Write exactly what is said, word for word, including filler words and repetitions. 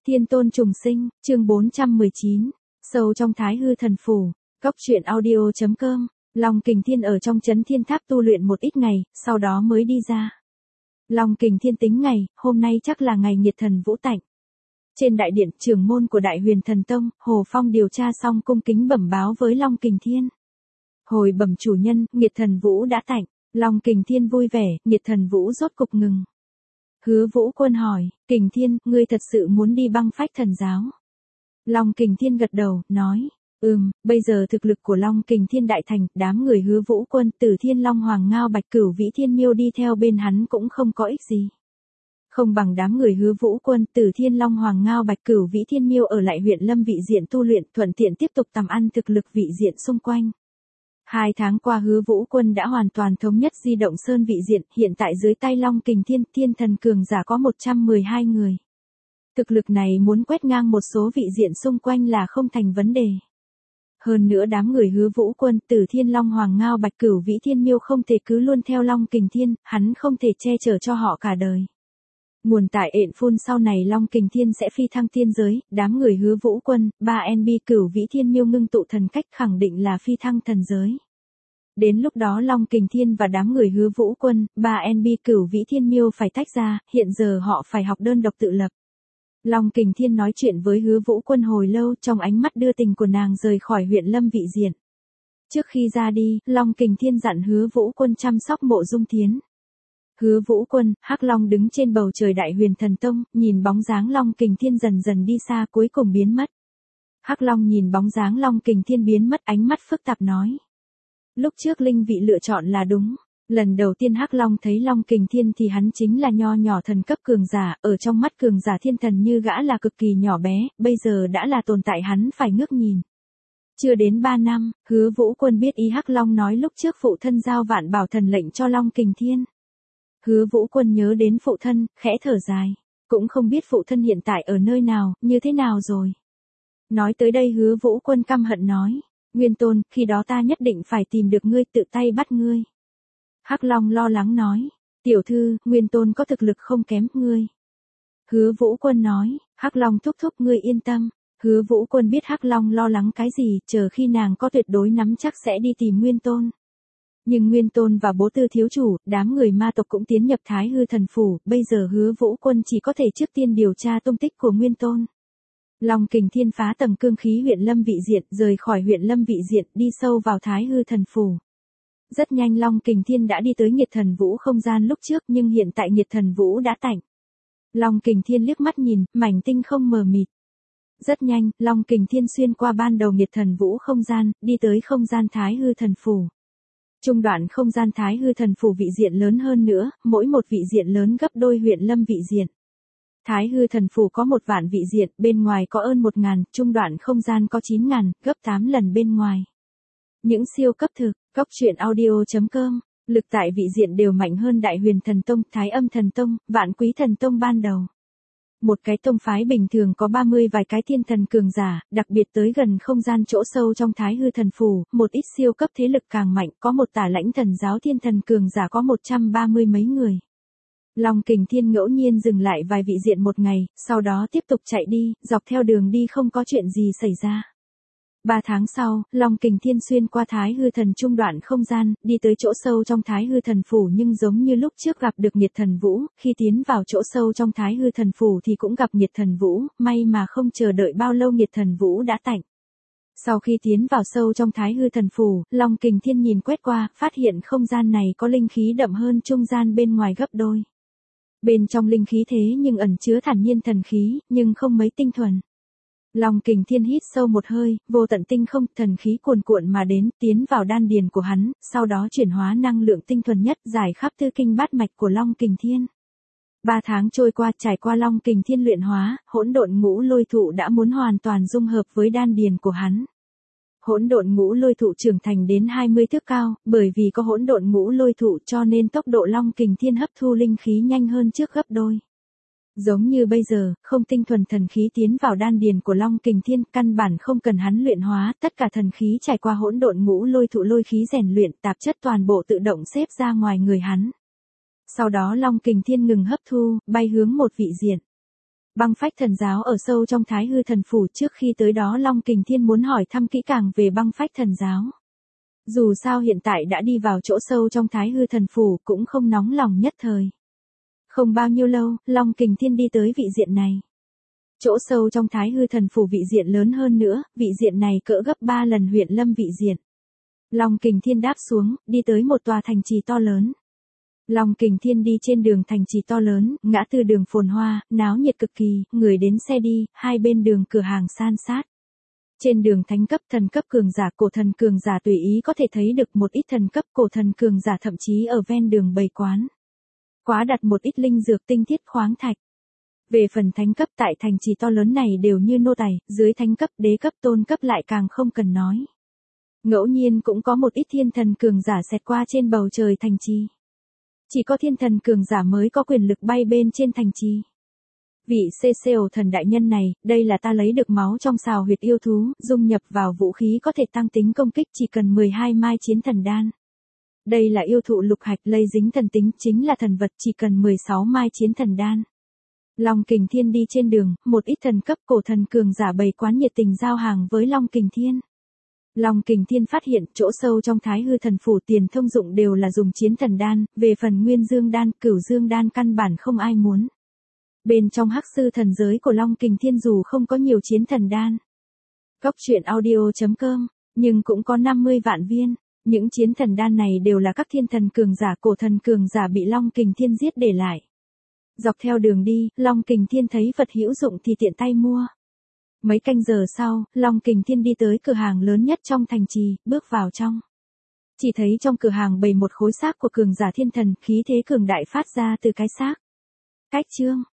Thiên tôn trùng sinh, chương bốn trăm mười chín, sâu trong Thái Hư Thần Phủ, Cốc truyện audio chấm com. Long Kình Thiên ở trong Chấn Thiên Tháp tu luyện một ít ngày, sau đó mới đi ra. Long Kình Thiên tính ngày, hôm nay chắc là ngày Nhiệt Thần Vũ tạnh. Trên đại điện, trưởng môn của Đại Huyền Thần Tông, Hồ Phong điều tra xong cung kính bẩm báo với Long Kình Thiên. Hồi bẩm chủ nhân, Nhiệt Thần Vũ đã tạnh. Long Kình Thiên vui vẻ, Nhiệt Thần Vũ rốt cục ngừng. Hứa Vũ Quân hỏi, Kình Thiên, ngươi thật sự muốn đi băng phách thần giáo? Long Kình Thiên gật đầu, nói, ừm, bây giờ thực lực của Long Kình Thiên đại thành, đám người Hứa Vũ Quân, Tử Thiên Long Hoàng Ngao Bạch Cửu Vĩ Thiên Miêu đi theo bên hắn cũng không có ích gì. Không bằng đám người Hứa Vũ Quân, Tử Thiên Long Hoàng Ngao Bạch Cửu Vĩ Thiên Miêu ở lại huyện Lâm vị diện tu luyện, thuận tiện tiếp tục tầm ăn thực lực vị diện xung quanh. Hai tháng qua Hứa Vũ Quân đã hoàn toàn thống nhất di động sơn vị diện, hiện tại dưới tay Long Kình Thiên, Thiên Thần cường giả có một trăm mười hai người. Thực lực này muốn quét ngang một số vị diện xung quanh là không thành vấn đề. Hơn nữa đám người Hứa Vũ Quân, Tử Thiên Long Hoàng Ngao Bạch Cửu Vĩ Thiên Miêu không thể cứ luôn theo Long Kình Thiên, hắn không thể che chở cho họ cả đời. Nguồn tại ện phun sau này Long Kình Thiên sẽ phi thăng tiên giới, đám người Hứa Vũ Quân, ba en bê Cửu Vĩ Thiên Miêu ngưng tụ thần cách khẳng định là phi thăng thần giới. Đến lúc đó Long Kình Thiên và đám người Hứa Vũ Quân, ba en bê Cửu Vĩ Thiên Miêu phải tách ra, hiện giờ họ phải học đơn độc tự lập. Long Kình Thiên nói chuyện với Hứa Vũ Quân hồi lâu, trong ánh mắt đưa tình của nàng rời khỏi huyện Lâm vị diện. Trước khi ra đi, Long Kình Thiên dặn Hứa Vũ Quân chăm sóc Mộ Dung Thiến. Hứa Vũ Quân, Hắc Long đứng trên bầu trời Đại Huyền Thần Tông, nhìn bóng dáng Long Kình Thiên dần dần đi xa cuối cùng biến mất. Hắc Long nhìn bóng dáng Long Kình Thiên biến mất, ánh mắt phức tạp nói. Lúc trước linh vị lựa chọn là đúng. Lần đầu tiên Hắc Long thấy Long Kình Thiên thì hắn chính là nho nhỏ thần cấp cường giả, ở trong mắt cường giả thiên thần như gã là cực kỳ nhỏ bé, bây giờ đã là tồn tại hắn phải ngước nhìn. Chưa đến ba năm, Hứa Vũ Quân biết ý Hắc Long nói lúc trước phụ thân giao vạn bảo thần lệnh cho Long Kình Thiên. Hứa Vũ Quân nhớ đến phụ thân, khẽ thở dài. Cũng không biết phụ thân hiện tại ở nơi nào, như thế nào rồi. Nói tới đây Hứa Vũ Quân căm hận nói. Nguyên Tôn, khi đó ta nhất định phải tìm được ngươi, tự tay bắt ngươi. Hắc Long lo lắng nói. Tiểu thư, Nguyên Tôn có thực lực không kém ngươi. Hứa Vũ Quân nói. Hắc Long thúc thúc ngươi yên tâm. Hứa Vũ Quân biết Hắc Long lo lắng cái gì, chờ khi nàng có tuyệt đối nắm chắc sẽ đi tìm Nguyên Tôn. Nhưng Nguyên Tôn và bố tư thiếu chủ, đám người ma tộc cũng tiến nhập Thái Hư Thần Phủ, bây giờ Hứa Vũ Quân chỉ có thể trước tiên điều tra tung tích của Nguyên Tôn. Long Kình Thiên phá tầng cương khí huyện Lâm vị diện, rời khỏi huyện Lâm vị diện, đi sâu vào Thái Hư Thần Phủ. Rất nhanh Long Kình Thiên đã đi tới Nhiệt Thần Vũ không gian lúc trước, nhưng hiện tại Nhiệt Thần Vũ đã tạnh. Long Kình Thiên liếc mắt nhìn, mảnh tinh không mờ mịt. Rất nhanh, Long Kình Thiên xuyên qua ban đầu Nhiệt Thần Vũ không gian, đi tới không gian Thái Hư Thần Phủ. Trung đoạn không gian Thái Hư Thần Phủ vị diện lớn hơn nữa, mỗi một vị diện lớn gấp đôi huyện Lâm vị diện. Thái Hư Thần Phủ có một vạn vị diện, bên ngoài có hơn một ngàn, trung đoạn không gian có chín ngàn, gấp tám lần bên ngoài. Những siêu cấp thực, Cốc truyện audio chấm com, lực tại vị diện đều mạnh hơn Đại Huyền Thần Tông, Thái Âm Thần Tông, Vạn Quý Thần Tông ban đầu. Một cái tông phái bình thường có ba mươi vài cái thiên thần cường giả, đặc biệt tới gần không gian chỗ sâu trong Thái Hư Thần Phủ, một ít siêu cấp thế lực càng mạnh, có một tả lãnh thần giáo thiên thần cường giả có một trăm ba mươi mấy người. Long Kình Thiên ngẫu nhiên dừng lại vài vị diện một ngày, sau đó tiếp tục chạy đi, dọc theo đường đi không có chuyện gì xảy ra. Ba tháng sau, Long Kình Thiên xuyên qua Thái Hư Thần trung đoạn không gian, đi tới chỗ sâu trong Thái Hư Thần Phủ nhưng giống như lúc trước gặp được Nhiệt Thần Vũ, khi tiến vào chỗ sâu trong Thái Hư Thần Phủ thì cũng gặp Nhiệt Thần Vũ, may mà không chờ đợi bao lâu Nhiệt Thần Vũ đã tạnh. Sau khi tiến vào sâu trong Thái Hư Thần Phủ, Long Kình Thiên nhìn quét qua, phát hiện không gian này có linh khí đậm hơn trung gian bên ngoài gấp đôi. Bên trong linh khí thế nhưng ẩn chứa thản nhiên thần khí, nhưng không mấy tinh thuần. Long Kình Thiên hít sâu một hơi, vô tận tinh không, thần khí cuồn cuộn mà đến, tiến vào đan điền của hắn, sau đó chuyển hóa năng lượng tinh thuần nhất, giải khắp tư kinh bát mạch của Long Kình Thiên. Ba tháng trôi qua, trải qua Long Kình Thiên luyện hóa, hỗn độn ngũ lôi thụ đã muốn hoàn toàn dung hợp với đan điền của hắn. Hỗn độn ngũ lôi thụ trưởng thành đến hai mươi thước cao, bởi vì có hỗn độn ngũ lôi thụ cho nên tốc độ Long Kình Thiên hấp thu linh khí nhanh hơn trước gấp đôi. Giống như bây giờ, không tinh thuần thần khí tiến vào đan điền của Long Kình Thiên, căn bản không cần hắn luyện hóa, tất cả thần khí trải qua hỗn độn ngũ lôi thụ lôi khí rèn luyện, tạp chất toàn bộ tự động xếp ra ngoài người hắn. Sau đó Long Kình Thiên ngừng hấp thu, bay hướng một vị diện. Băng phách thần giáo ở sâu trong Thái Hư thần phủ, trước khi tới đó Long Kình Thiên muốn hỏi thăm kỹ càng về băng phách thần giáo. Dù sao hiện tại đã đi vào chỗ sâu trong Thái Hư thần phủ cũng không nóng lòng nhất thời. Không bao nhiêu lâu, Long Kình Thiên đi tới vị diện này. Chỗ sâu trong Thái Hư thần phủ vị diện lớn hơn nữa, vị diện này cỡ gấp ba lần huyện Lâm vị diện. Long Kình Thiên đáp xuống, đi tới một tòa thành trì to lớn. Long Kình Thiên đi trên đường thành trì to lớn, ngã tư đường phồn hoa, náo nhiệt cực kỳ, người đến xe đi, hai bên đường cửa hàng san sát. Trên đường thánh cấp, thần cấp cường giả, cổ thần cường giả tùy ý có thể thấy được một ít thần cấp cổ thần cường giả, thậm chí ở ven đường bày quán. Quá đặt một ít linh dược tinh thiết khoáng thạch. Về phần thánh cấp, tại thành trì to lớn này đều như nô tài, dưới thánh cấp, đế cấp, tôn cấp lại càng không cần nói. Ngẫu nhiên cũng có một ít thiên thần cường giả xẹt qua trên bầu trời thành trì. Chỉ có thiên thần cường giả mới có quyền lực bay bên trên thành trì. Vị xê xê ô thần đại nhân này, đây là ta lấy được máu trong sào huyệt yêu thú, dung nhập vào vũ khí có thể tăng tính công kích, chỉ cần mười hai mai chiến thần đan. Đây là yêu thụ lục hạch lây dính thần tính, chính là thần vật, chỉ cần mười sáu mai chiến thần đan. Long Kình Thiên đi trên đường, một ít thần cấp cổ thần cường giả bày quán nhiệt tình giao hàng với Long Kình Thiên. Long Kình Thiên phát hiện chỗ sâu trong Thái Hư thần phủ tiền thông dụng đều là dùng chiến thần đan, về phần nguyên dương đan, cửu dương đan căn bản không ai muốn. Bên trong hắc sư thần giới của Long Kình Thiên dù không có nhiều chiến thần đan, cốc truyện audio chấm com, nhưng cũng có năm mươi vạn viên. Những chiến thần đan này đều là các thiên thần cường giả, cổ thần cường giả bị Long Kình Thiên giết để lại. Dọc theo đường đi, Long Kình Thiên thấy vật hữu dụng thì tiện tay mua. Mấy canh giờ sau, Long Kình Thiên đi tới cửa hàng lớn nhất trong thành trì, bước vào trong. Chỉ thấy trong cửa hàng bày một khối xác của cường giả thiên thần, khí thế cường đại phát ra từ cái xác. Cách chương,